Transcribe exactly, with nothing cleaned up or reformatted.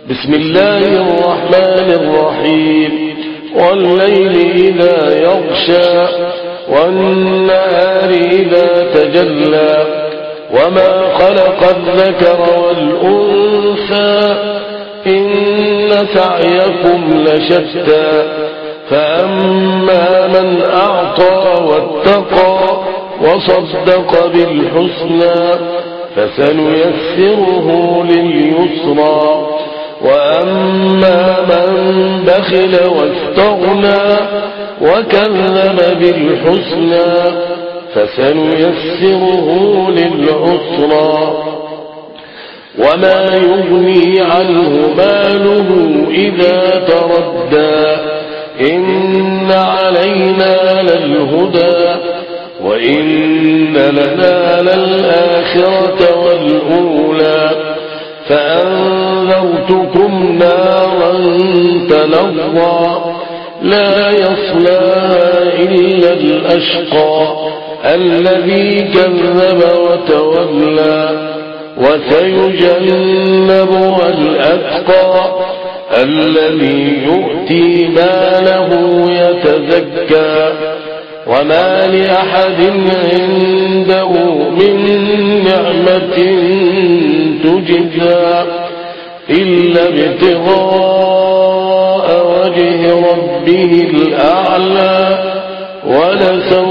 بسم الله الرحمن الرحيم والليل إذا يغشى والنهار إذا تجلى وما خلق الذكر والأنثى إن سعيكم لشتى فأما من أعطى واتقى وصدق بالحسنى فسنيسره لليسرى وأما من بخل واستغنى وكذب بالحسنى فسنيسره للعسرى وما يغني عنه ماله إذا تردى إن علينا للهدى وإن لنا للآخرة والأولى فأنذرتكم نارا تلظى لا يصلاها إلا الأشقى الذي كذب وتولى وسيجنبها الأتقى الذي يؤتي ماله يتزكى وما لأحد عنده من نعمة تجزى إلا ابتغاء وجه ربه الأعلى ولسوف